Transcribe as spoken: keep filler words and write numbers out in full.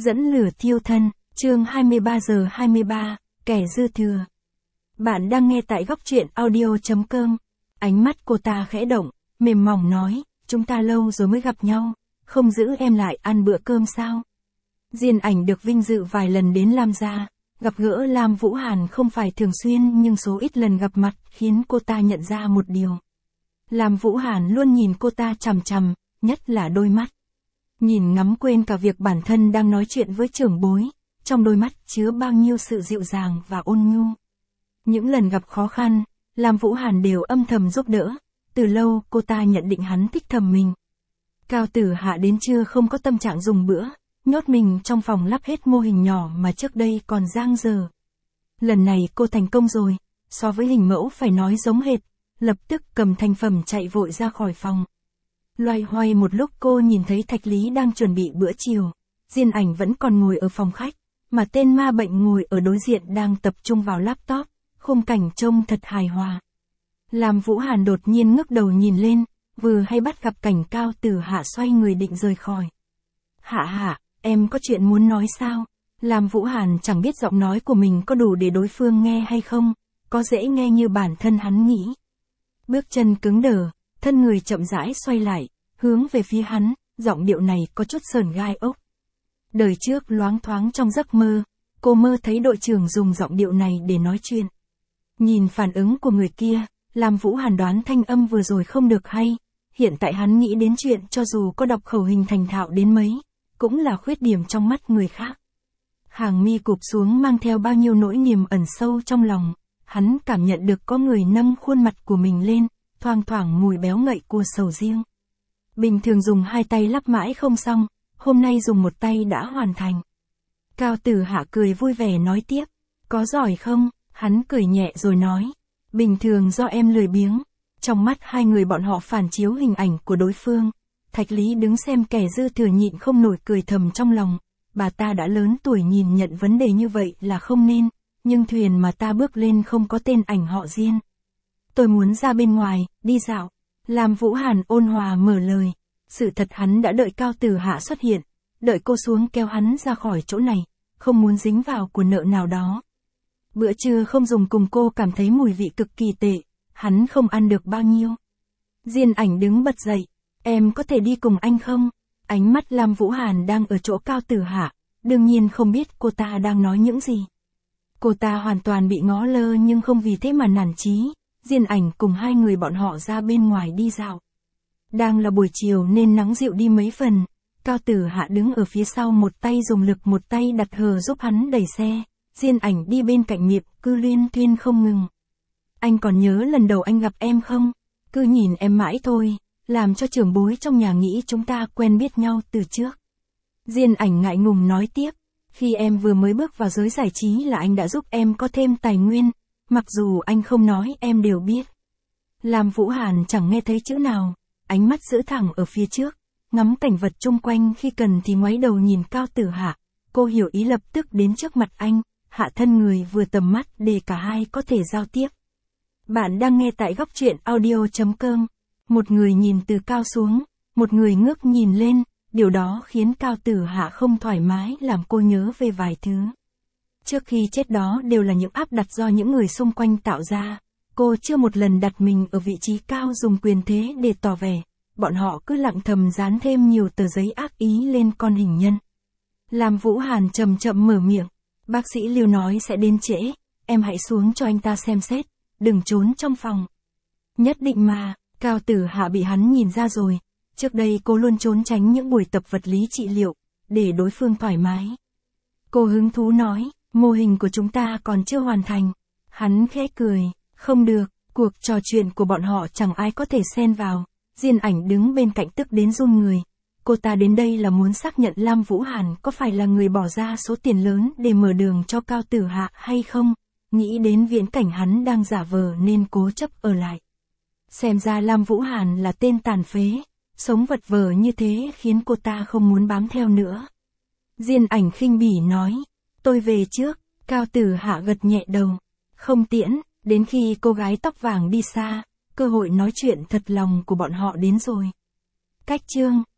Dẫn lửa thiêu thân, chương hai mươi ba giờ hai mươi ba, kẻ dư thừa. Bạn đang nghe tại góc truyện audio chấm com. Ánh mắt cô ta khẽ động, mềm mỏng nói, chúng ta lâu rồi mới gặp nhau, không giữ em lại ăn bữa cơm sao? Diên Ảnh được vinh dự vài lần đến Lam gia, gặp gỡ Lam Vũ Hàn không phải thường xuyên nhưng số ít lần gặp mặt khiến cô ta nhận ra một điều. Lam Vũ Hàn luôn nhìn cô ta chằm chằm, nhất là đôi mắt. Nhìn ngắm quên cả việc bản thân đang nói chuyện với trưởng bối, trong đôi mắt chứa bao nhiêu sự dịu dàng và ôn nhu. Những lần gặp khó khăn, Lam Vũ Hàn đều âm thầm giúp đỡ, từ lâu cô ta nhận định hắn thích thầm mình. Cao Tử Hạ đến trưa không có tâm trạng dùng bữa, nhốt mình trong phòng lắp hết mô hình nhỏ mà trước đây còn dang dở. Lần này cô thành công rồi, so với hình mẫu phải nói giống hệt, lập tức cầm thành phẩm chạy vội ra khỏi phòng. Loay hoay một lúc cô nhìn thấy Thạch Lý đang chuẩn bị bữa chiều, Diên Ảnh vẫn còn ngồi ở phòng khách, mà tên ma bệnh ngồi ở đối diện đang tập trung vào laptop, khung cảnh trông thật hài hòa. Lam Vũ Hàn đột nhiên ngước đầu nhìn lên, vừa hay bắt gặp cảnh Cao Tử Hạ xoay người định rời khỏi. Hạ hạ, em có chuyện muốn nói sao? Lam Vũ Hàn chẳng biết giọng nói của mình có đủ để đối phương nghe hay không, có dễ nghe như bản thân hắn nghĩ. Bước chân cứng đờ, thân người chậm rãi xoay lại, hướng về phía hắn, giọng điệu này có chút sởn gai ốc. Đời trước loáng thoáng trong giấc mơ, cô mơ thấy đội trưởng dùng giọng điệu này để nói chuyện. Nhìn phản ứng của người kia, Lam Vũ Hàn đoán thanh âm vừa rồi không được hay, hiện tại hắn nghĩ đến chuyện cho dù có đọc khẩu hình thành thạo đến mấy, cũng là khuyết điểm trong mắt người khác. Hàng mi cụp xuống mang theo bao nhiêu nỗi niềm ẩn sâu trong lòng, hắn cảm nhận được có người nâng khuôn mặt của mình lên, thoang thoảng mùi béo ngậy của sầu riêng. Bình thường dùng hai tay lắp mãi không xong, hôm nay dùng một tay đã hoàn thành. Cao Tử Hạ cười vui vẻ nói tiếp, có giỏi không? Hắn cười nhẹ rồi nói, bình thường do em lười biếng. Trong mắt hai người bọn họ phản chiếu hình ảnh của đối phương. Thạch Lý đứng xem kẻ dư thừa nhịn không nổi cười thầm trong lòng, bà ta đã lớn tuổi nhìn nhận vấn đề như vậy là không nên, nhưng thuyền mà ta bước lên không có tên ảnh họ Diên. Tôi muốn ra bên ngoài, đi dạo. Lam Vũ Hàn ôn hòa mở lời. Sự thật hắn đã đợi Cao Tử Hạ xuất hiện, đợi cô xuống kéo hắn ra khỏi chỗ này, không muốn dính vào của nợ nào đó. Bữa trưa không dùng cùng cô cảm thấy mùi vị cực kỳ tệ, hắn không ăn được bao nhiêu. Diên Ảnh đứng bật dậy, em có thể đi cùng anh không? Ánh mắt Lam Vũ Hàn đang ở chỗ Cao Tử Hạ, đương nhiên không biết cô ta đang nói những gì. Cô ta hoàn toàn bị ngó lơ nhưng không vì thế mà nản chí. Diên Ảnh cùng hai người bọn họ ra bên ngoài đi dạo. Đang là buổi chiều nên nắng dịu đi mấy phần, Cao Tử Hạ đứng ở phía sau một tay dùng lực một tay đặt hờ giúp hắn đẩy xe, Diên Ảnh đi bên cạnh miệng, cứ luyên thuyên không ngừng. Anh còn nhớ lần đầu anh gặp em không? Cứ nhìn em mãi thôi, làm cho trưởng bối trong nhà nghĩ chúng ta quen biết nhau từ trước. Diên Ảnh ngại ngùng nói tiếp, khi em vừa mới bước vào giới giải trí là anh đã giúp em có thêm tài nguyên. Mặc dù anh không nói em đều biết. Lam Vũ Hàn chẳng nghe thấy chữ nào, ánh mắt giữ thẳng ở phía trước, ngắm cảnh vật chung quanh khi cần thì ngoáy đầu nhìn Cao Tử Hạ. Cô hiểu ý lập tức đến trước mặt anh, hạ thân người vừa tầm mắt để cả hai có thể giao tiếp. Bạn đang nghe tại góc truyện audio chấm com. Một người nhìn từ cao xuống, một người ngước nhìn lên, điều đó khiến Cao Tử Hạ không thoải mái làm cô nhớ về vài thứ. Trước khi chết đó đều là những áp đặt do những người xung quanh tạo ra, cô chưa một lần đặt mình ở vị trí cao dùng quyền thế để tỏ vẻ, bọn họ cứ lặng thầm dán thêm nhiều tờ giấy ác ý lên con hình nhân. Lam Vũ Hàn chậm chậm mở miệng, bác sĩ Lưu nói sẽ đến trễ, em hãy xuống cho anh ta xem xét, đừng trốn trong phòng. Nhất định mà, Cao Tử Hạ bị hắn nhìn ra rồi, trước đây cô luôn trốn tránh những buổi tập vật lý trị liệu, để đối phương thoải mái. Cô hứng thú nói, mô hình của chúng ta còn chưa hoàn thành. Hắn khẽ cười, không được, cuộc trò chuyện của bọn họ chẳng ai có thể xen vào. Diên Ảnh đứng bên cạnh tức đến run người. Cô ta đến đây là muốn xác nhận Lam Vũ Hàn có phải là người bỏ ra số tiền lớn để mở đường cho Cao Tử Hạ hay không. Nghĩ đến viễn cảnh hắn đang giả vờ nên cố chấp ở lại. Xem ra Lam Vũ Hàn là tên tàn phế, sống vật vờ như thế khiến cô ta không muốn bám theo nữa. Diên Ảnh khinh bỉ nói, tôi về trước. Cao Tử Hạ gật nhẹ đầu, không tiễn, đến khi cô gái tóc vàng đi xa, cơ hội nói chuyện thật lòng của bọn họ đến rồi. Cách chương